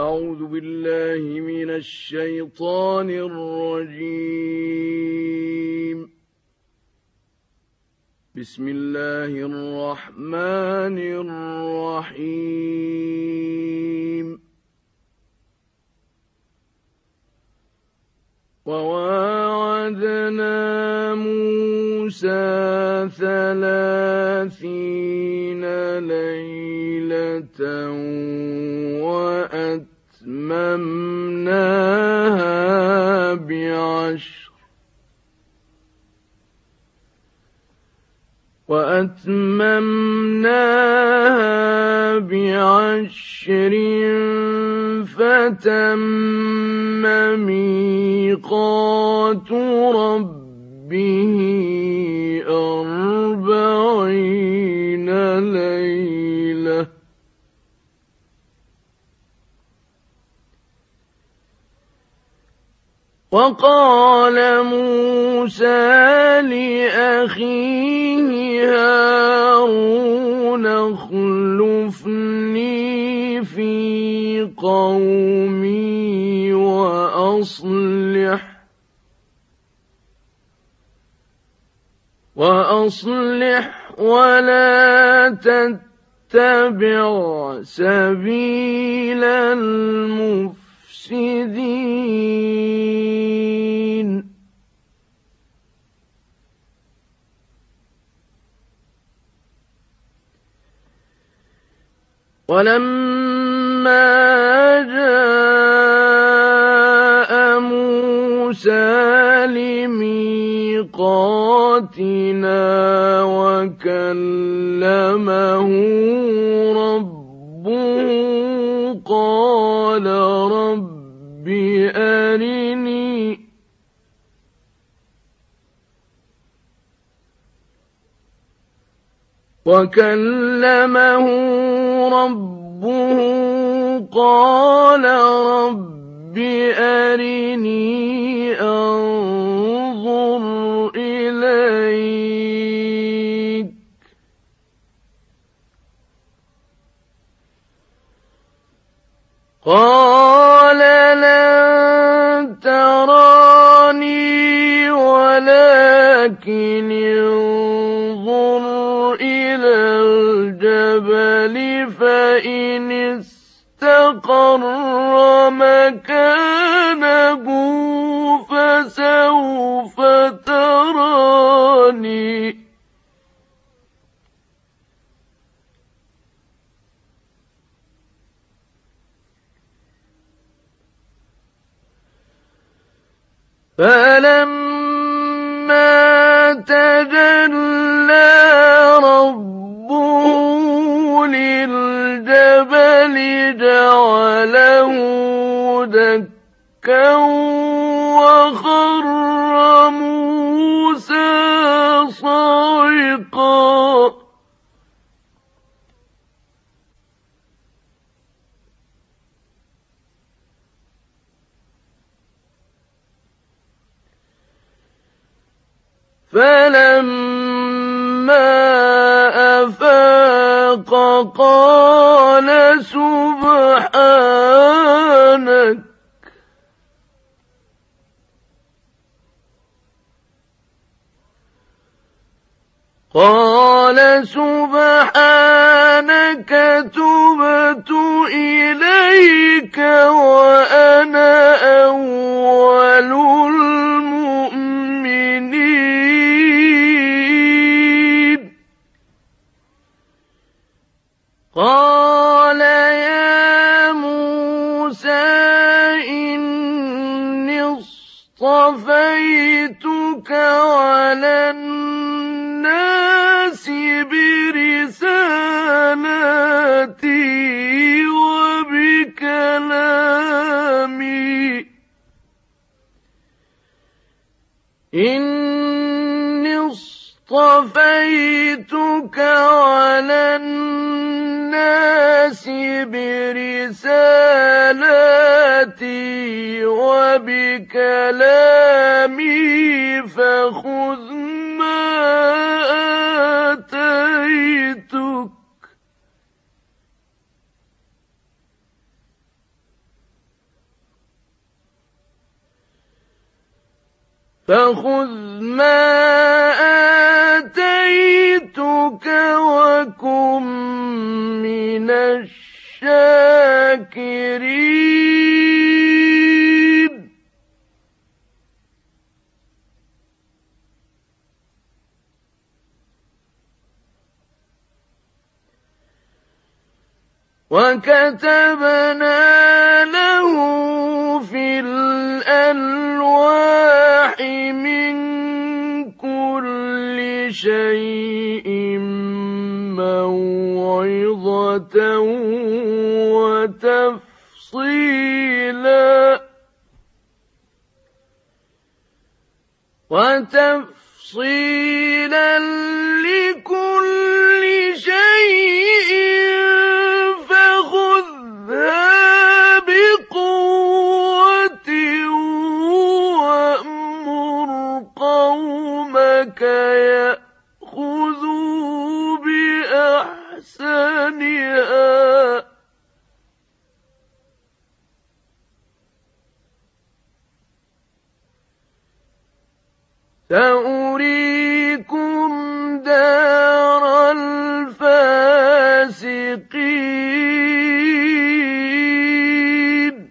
أعوذ بالله من الشيطان الرجيم. بسم الله الرحمن الرحيم. وواعدنا موسى 30 ليلة وأتممناها بعشر فتم ميقات ربه 40 ليلة. وقال موسى لأخيه هارون اخلفني في قومي وأصلح ولا تتبع سبيل المفسدين. ولما جاء موسى لميقاتنا وكلمه ربه قال رب أرني أنظر إليك. قال لن تراني ولكن انظر إلى الجبل فإن استقر مكانه فسوف تراني. فلما تجلى ربه للجبل جعله دكا وخر موسى صعقا. فلما أفاق قال سبحانك تبت إليك وأنا أول المؤمنين. قال يا موسى إني اصطفيتك على الناس برسالاتي وبكلامي. إني اصطفيتك على الناس برسالاتي وبكلامي فخذ ما آتيتك فخذ ما آتيتك وكن من الشاكرين وكتبنا له في الألواح من كل شيء موعظة وتفصيلا لكل شيء فخذها بقوة وأمر قومك يأخذوا بأحسنها سأريكم دار الفاسقين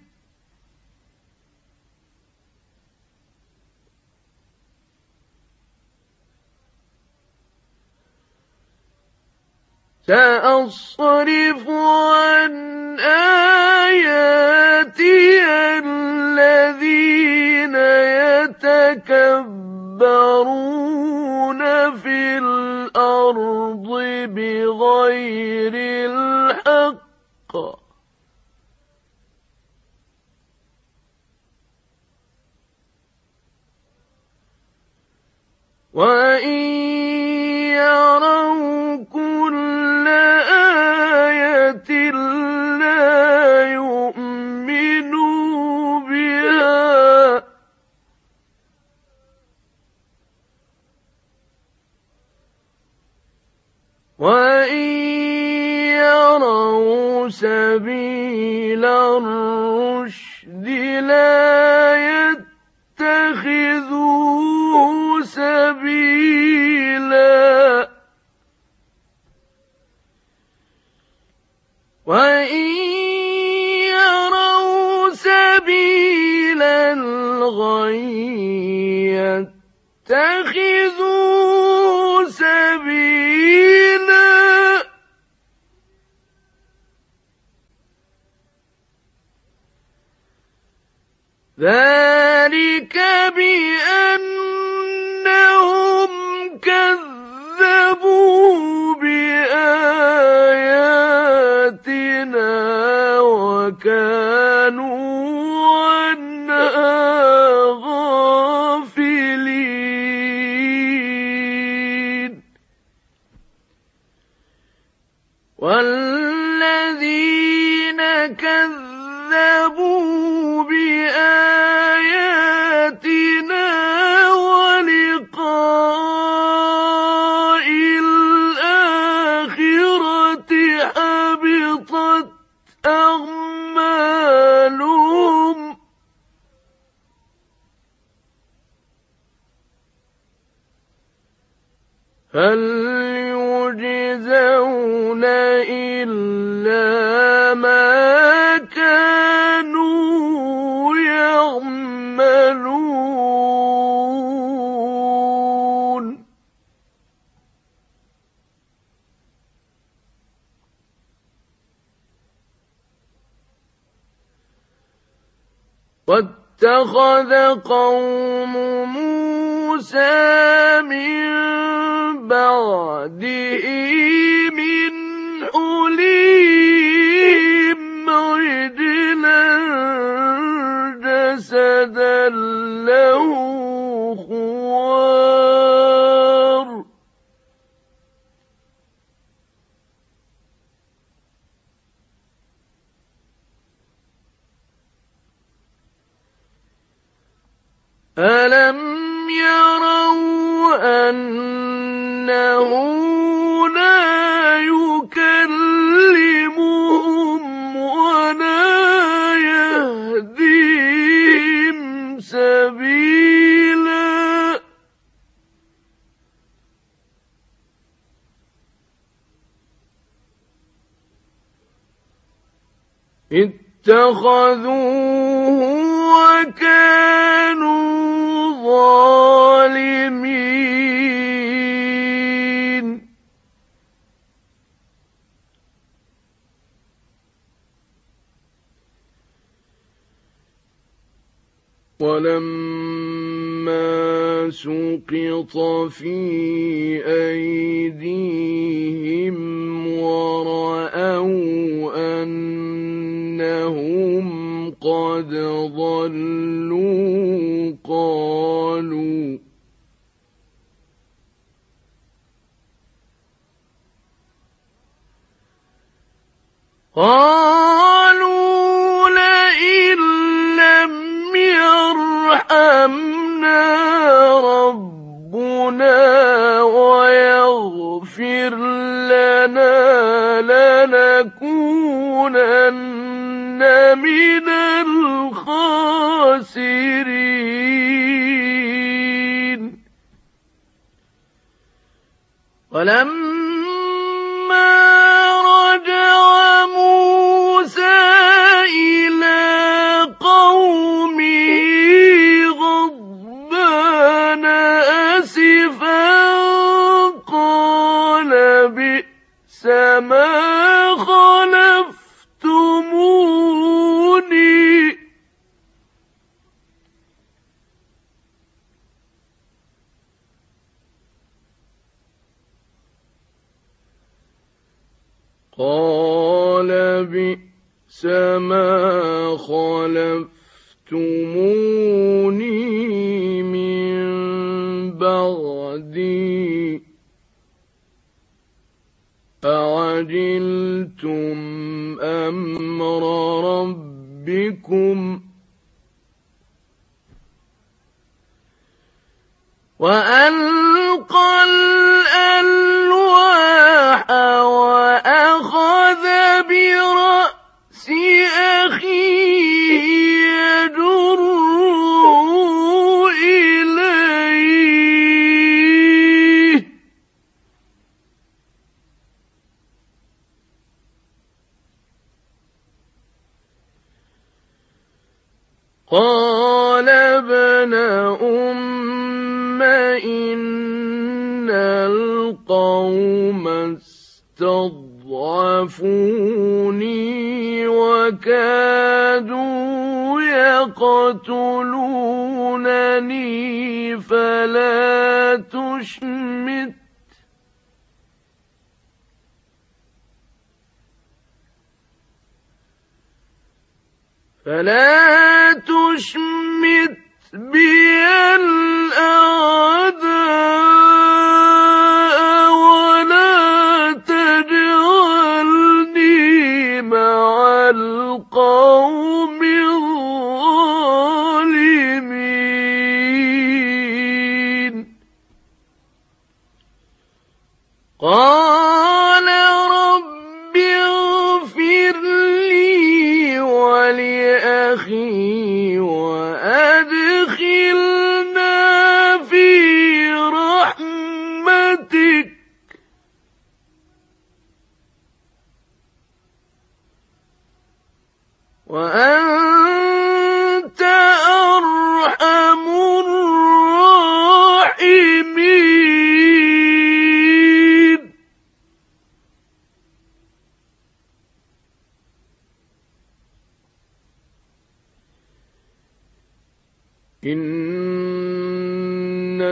سأصرف عن آياتي الذين يتكبرون في الأرض بغير الحق وإن يروا كل آية لا يؤمنوا بها وإن يروا سبيل الرشد لا يتخذوه سبيلا وإن يروا سبيل الغي يتخذوه سبيلا ذلك بأنهم كذبوا بآياتنا وكانوا عنها غافلين والذين كذبوا بآياتنا ولقاء الآخرة حبطت أعمالهم هل يجزون إلا ما كانوا يعملون واتخذ قوم موسى من بعده من حليهم عجلا جسدا له خوار ألم يروا أنه لا يكلمهم ولا يهديهم سبيلا اتخذوه وكانوا ظالمين ولما سقط في أيديهم ورأوا أنهم قد ضلوا قالوا لئن لم يرحمنا ربنا ويغفر لنا لنكونن من الخاسرين ولما رجع موسى إلى قومه غضبان آسفا قال بئس ما خلفتموني من بعدي أعجلتم أمر ربكم وألقى الألواح وأخذ برأس أخيه يجره إليه قال ابن إن القوم استضعفوني وكادوا يقتلونني فلا تشمت بي الأعداء ولا تجعلني مع القوم الظالمين قال رب اغفر لي ولأخي وأدخلنا في رحمتك وأنت أرحم الراحمين إن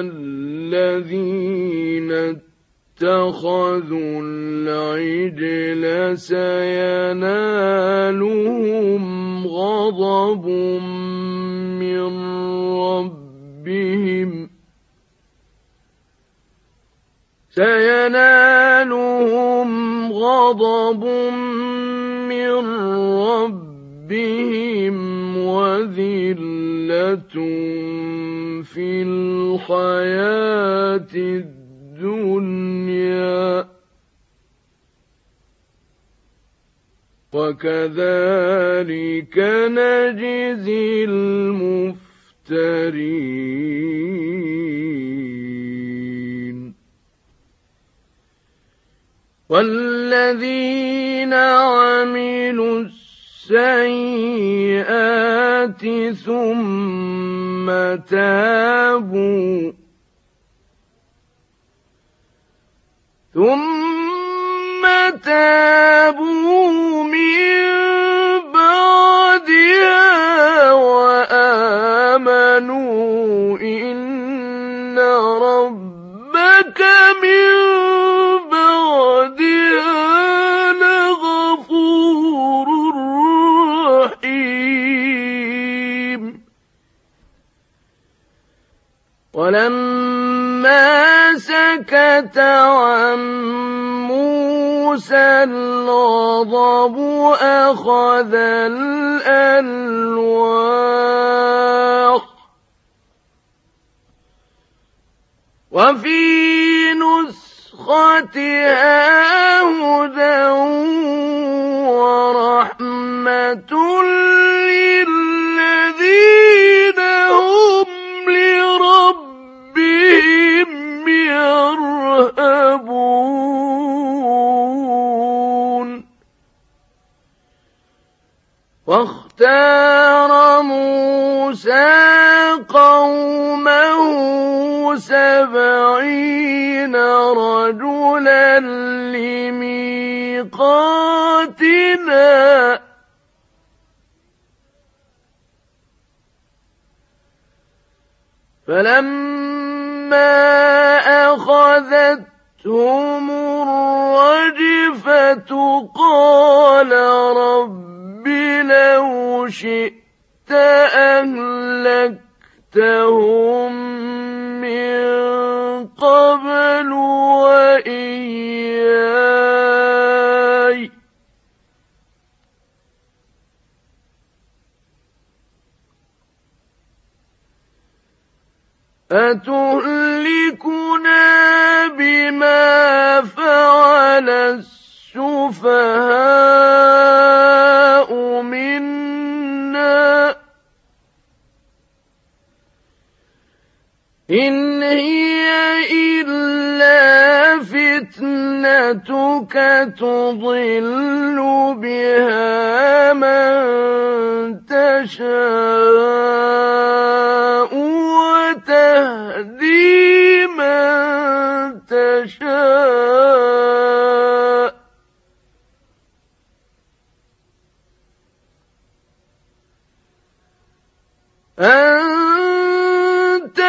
الذين اتخذوا العجل سينالهم غضب من ربهم وذلة في الحياة الدنيا وكذلك نجزي المفترين والذين عملوا السيئات ثم تابوا من بعدها وآمنوا إن ربك من بعدها لغفور رحيم. ولما سكت عن موسى الغضب أخذ الألواح وفي نسختها هدى ورحمة للذين هم لربهم يرهبون. واختار موسى قومه 70 رجلا لميقاتنا فلما أخذتهم الرجفة قال رب لو شئت أهلكتهم من قبل وإياي أتهلكنا بما فعل السفهاء منا إن هي إلا فتنتك تضل بها من تشاء وتهدي من تشاء أنت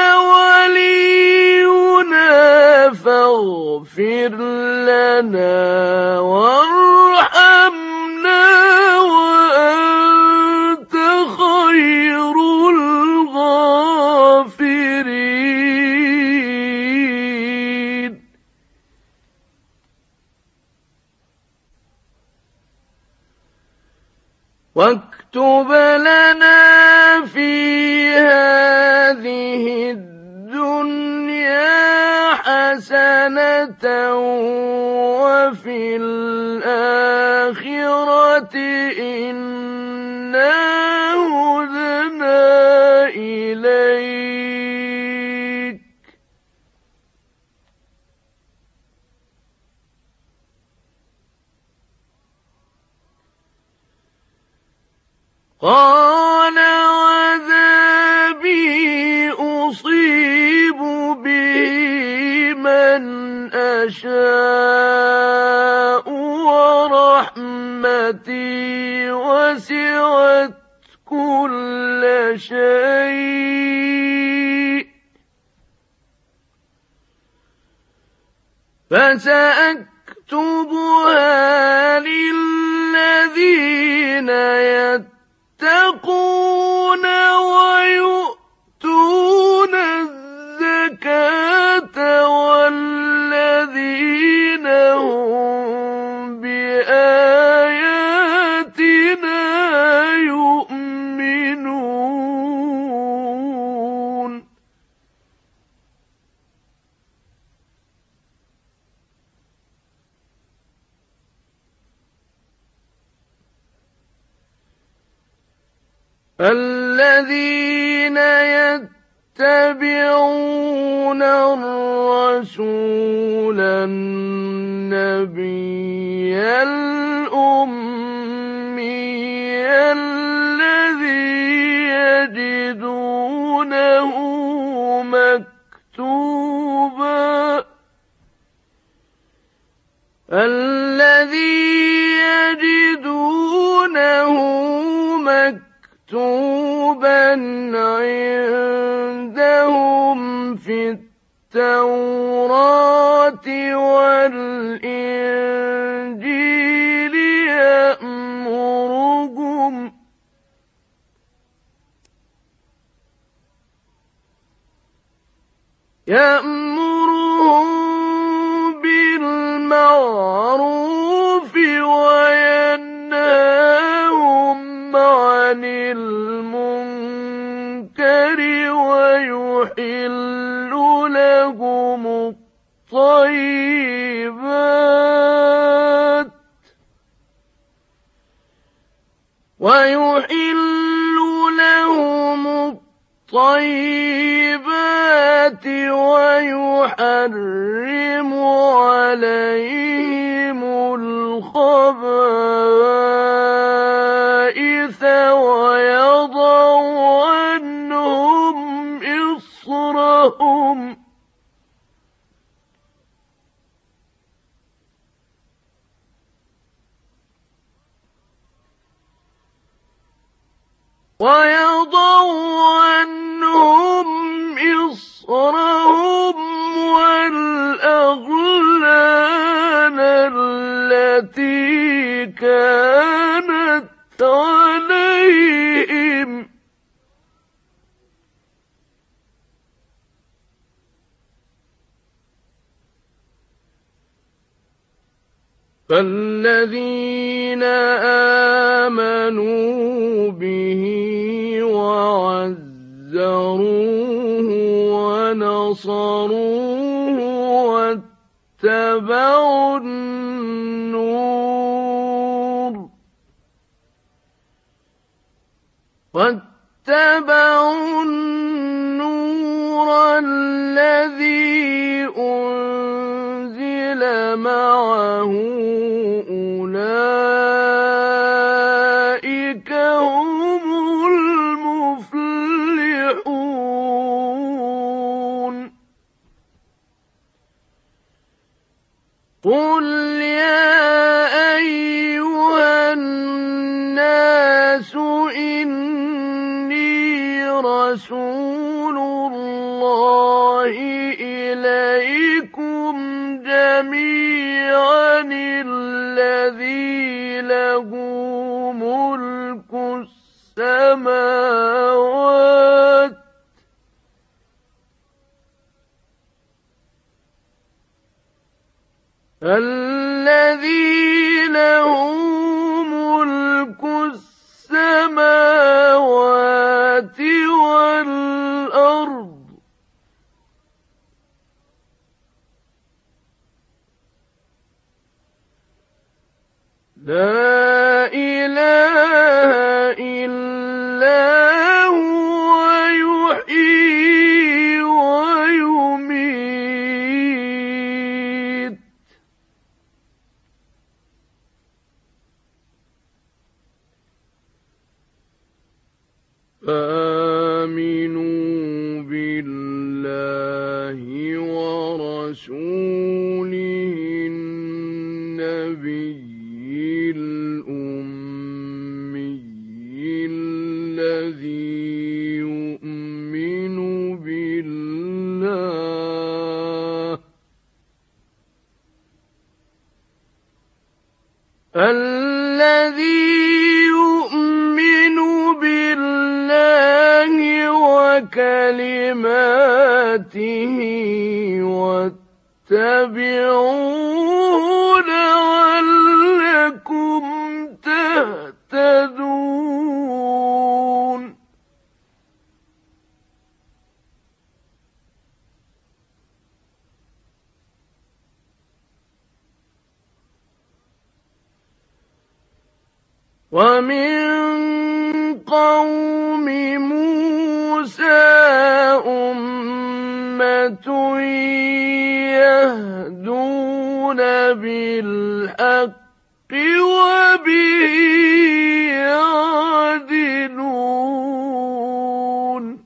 ولينا فاغفر لنا وارحمنا وأنت خير الغافرين. واكتب لنا في هذه الدنيا حسنة وفي الآخرة إنا هدنا إليك قال عذابي أصيب به من أشاء ورحمتي وسعت كل شيء فسأكتبها للذين يتقون ويؤتون الزكاة والذين هم بآياتنا يؤمنون. الذين يتبعون الرسول النبي الأمي الذي يجدونه مكتوبا عندهم في التوراة والإنجيل يأمرهم بالمعروف وينهاهم عن المنكر ويحل لهم الطيبات ويحرم عليهم الخبائث ويضع عنهم إصرهم والأغلال التي كانت عليهم فالذين آمنوا به وعزروه ونصروه واتبعوا النور الذي أنزل معه أولئك هم المفلحون قل يا أيها الناس إني رسول الله إليكم جميعا الذي له ملك السماوات والأرض لا إله إلا هو يحيي ويميت فآمنوا بالله ورسوله النبي الأمي الذي يؤمن بالله وكلماته واتبعوه لعلكم تهتدون ومن قوم موسى أمة يهدون بالحق وبه يعدلون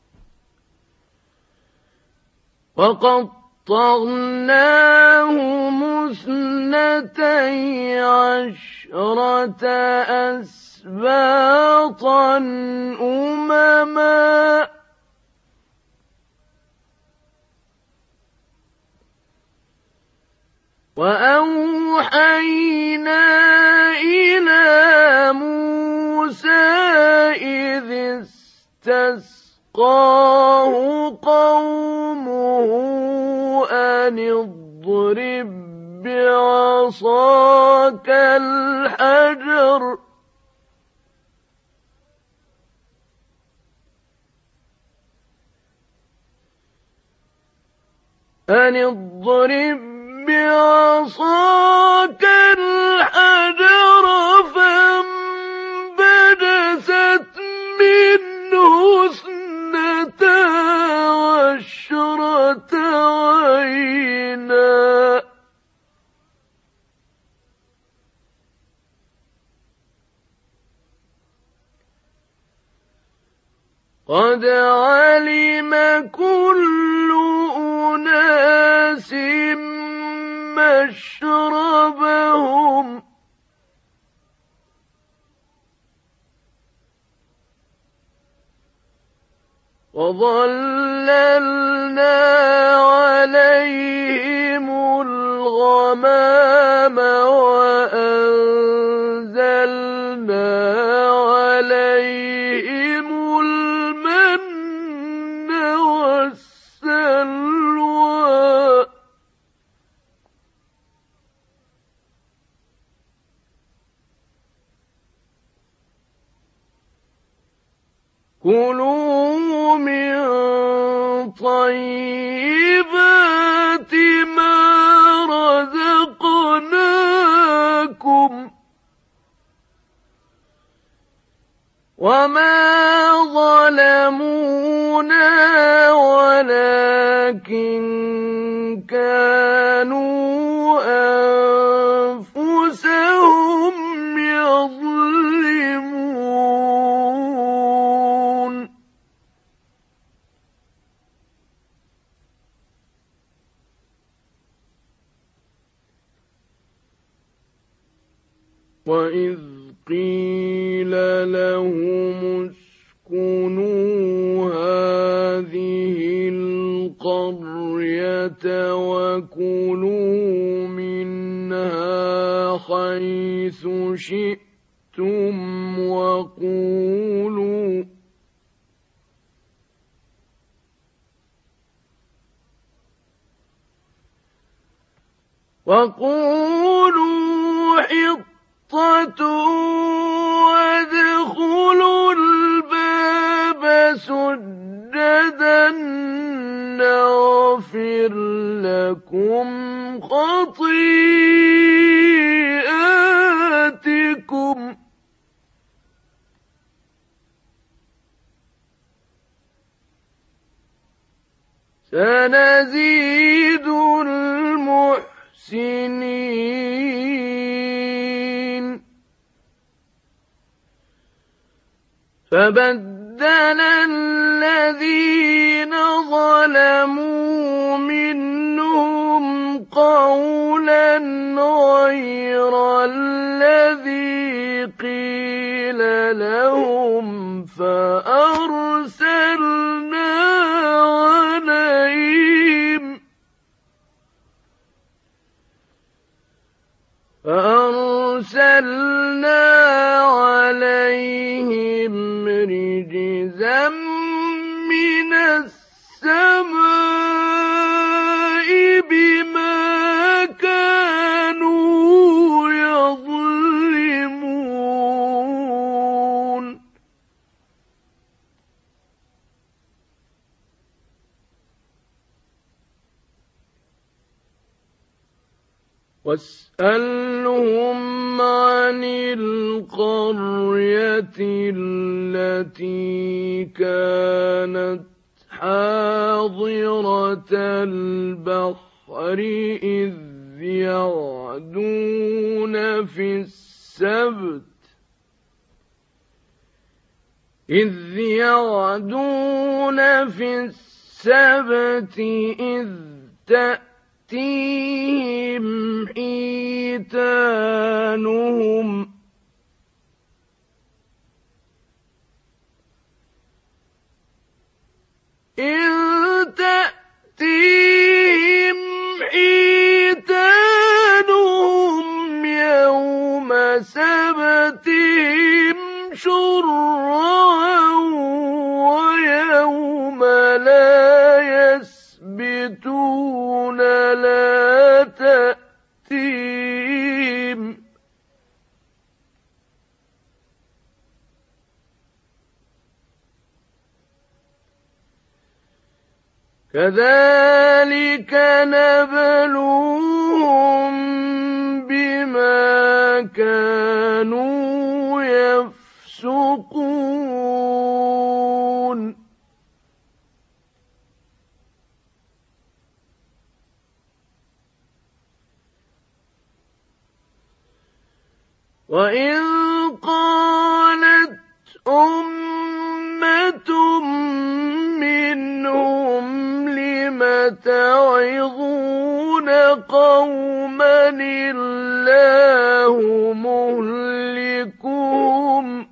وقطعناهم 12 أسباطا أمما وأوحينا إلى موسى إذ استسقاه قومه أن اضرب بعصاك الحجر بعصاك الحجر فانبجست منه 12 عينا قد علم كل أناس مشربهم وظللنا عليهم الغمام وأنزلنا عليهم المن والسلوى كلوا من طيبات ما رزقناكم وما ظلمونا ولكن كانوا أنفسهم يظلمون وإذ قيل لهم اسكنوا هذه القرية وكلوا منها حيث شئتم وقولوا حطة وادخلوا الباب سجدا نغفر لكم خطيئاتكم سنزيد المحسنين فبدل الذين ظلموا منهم قولا غير الذي قيل لهم فأرسلنا عليهم رجزا من السماء بما كانوا يظلمون واسألهم عن القرية التي كانت حاضرة البحر إذ يعدون في السبت إذ تأتيهم حيتانهم يوم سبتهم شرعا ويوم لا يسبتون لا تأتيهم كذلك نبلوهم بما كانوا يفسقون وإن قالت أمة منهم لم تعظون قوما الله مهلكهم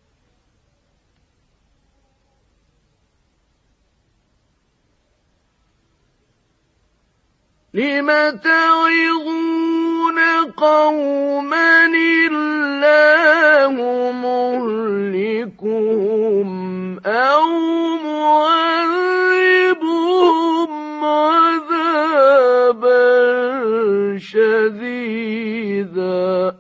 أو معذبهم عذابا شديدا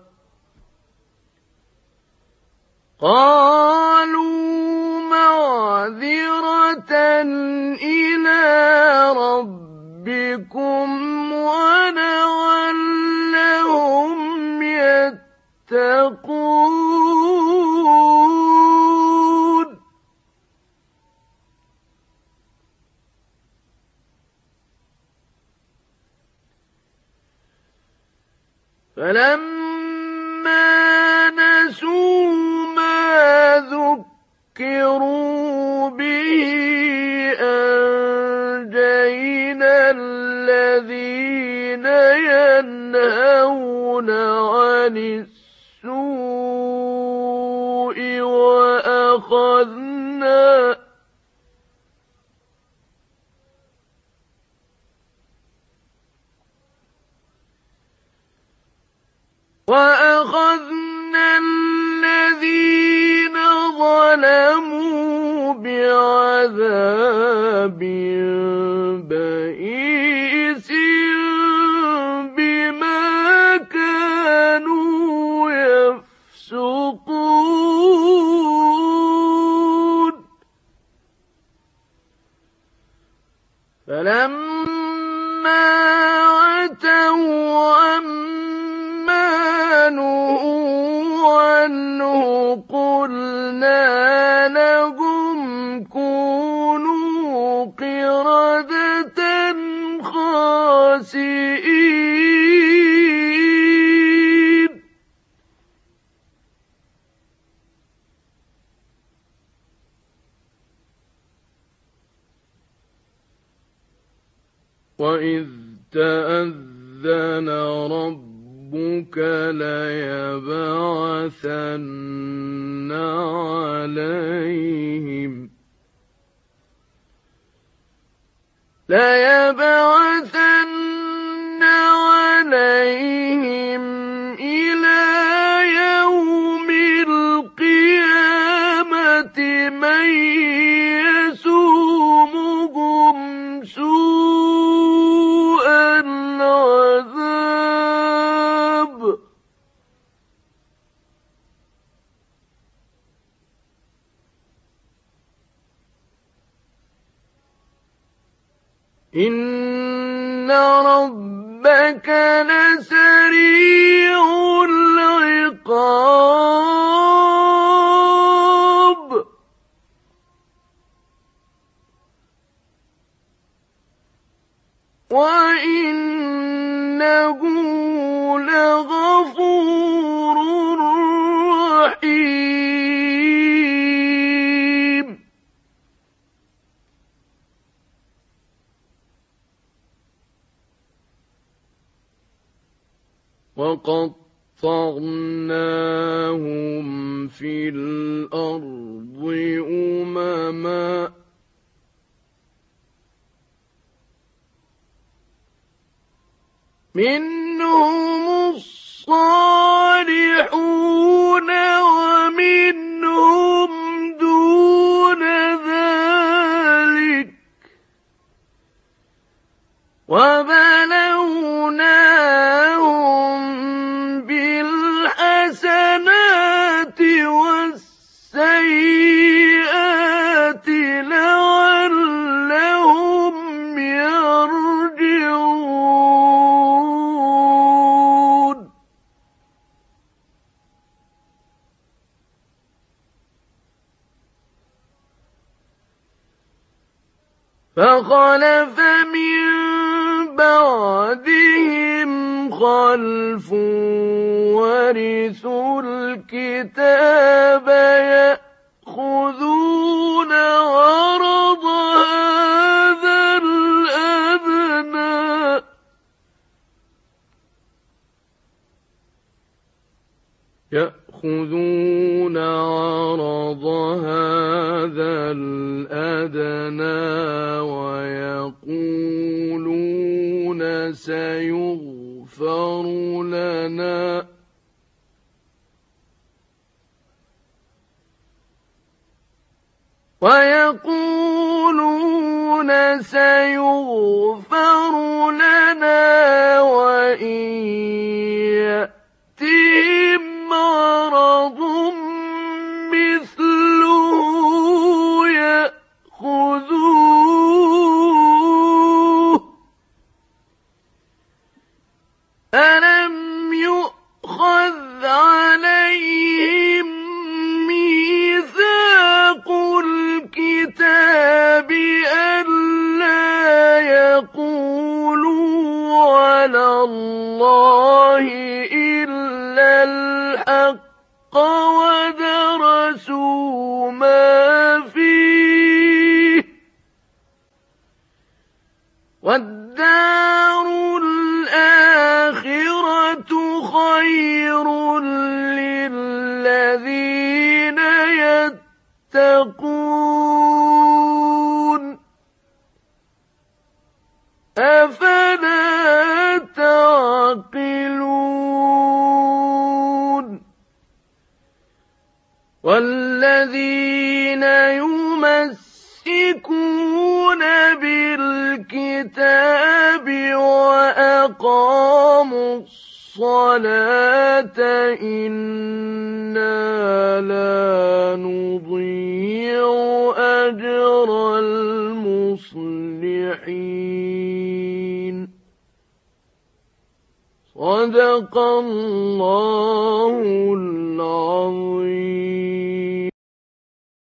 قالوا معذرة إلى ربكم ولعلهم يتقون فلما نسوا ما ذكروا به أنجينا الذين ينهون عن السوء وأخذنا الذين ظلموا بعذاب بئيس بما كانوا يفسقون فلما عتوا عما نهوا عنه قلنا لهم كونوا قردة خاسئين وإذ تأذن ربك ليبعثن عليهم إلى يوم القيامة من يسومهم سوء العذاب إن ربك لسريع العقاب وإنه إِنَّهُ لَغَفُورٌ رَّحِيمٌ وَقَطَّعْنَاهُمْ فِي الْأَرْضِ أُمَمًا مِّنْهُمُ الصَّالِحُونَ وَمِنْهُمْ دُونَ ذَلِكَ وَبَلَوْنَاهُم بِالْحَسَنَاتِ وَالسَّيِّئَاتِ لَعَلَّهُمْ يَرْجِعُونَ فَخَلَفَ مِن بَعْدِهِمْ خَلْفٌ وَرِثُوا الْكِتَابَ يَأْخُذُونَ عَرَضَ هَٰذَا الْأَدْنَىٰ وَيَقُولُونَ سَيُغْفَرُ لَنَا وَإِن يَأْتِهِمْ عَرَضٌ مِّثْلُهُ يَأْخُذُوهُ أَلَمْ يُؤْخَذْ عَلَيْهِم مِّيثَاقُ الْكِتَابِ أَلَّا يَقُولُوا عَلَى اللَّهِ إِلَّا الْحَقَّ وَدَرَسُوا مَا فِيهِ ۗ وَالدَّارُ الْآخِرَةُ خَيْرٌ لِّلَّذِينَ يَتَّقُونَ أَفَلَا تَعْقِلُونَ وَالَّذِينَ يُمَسِّكُونَ بِالْكِتَابِ وَأَقَامُوا الصَّلَاةَ إِنَّا لَا نُضِيعُ أَجْرَ الْمُصْلِحِينَ صَدَقَ اللَّهُ الْعَظِيمُ.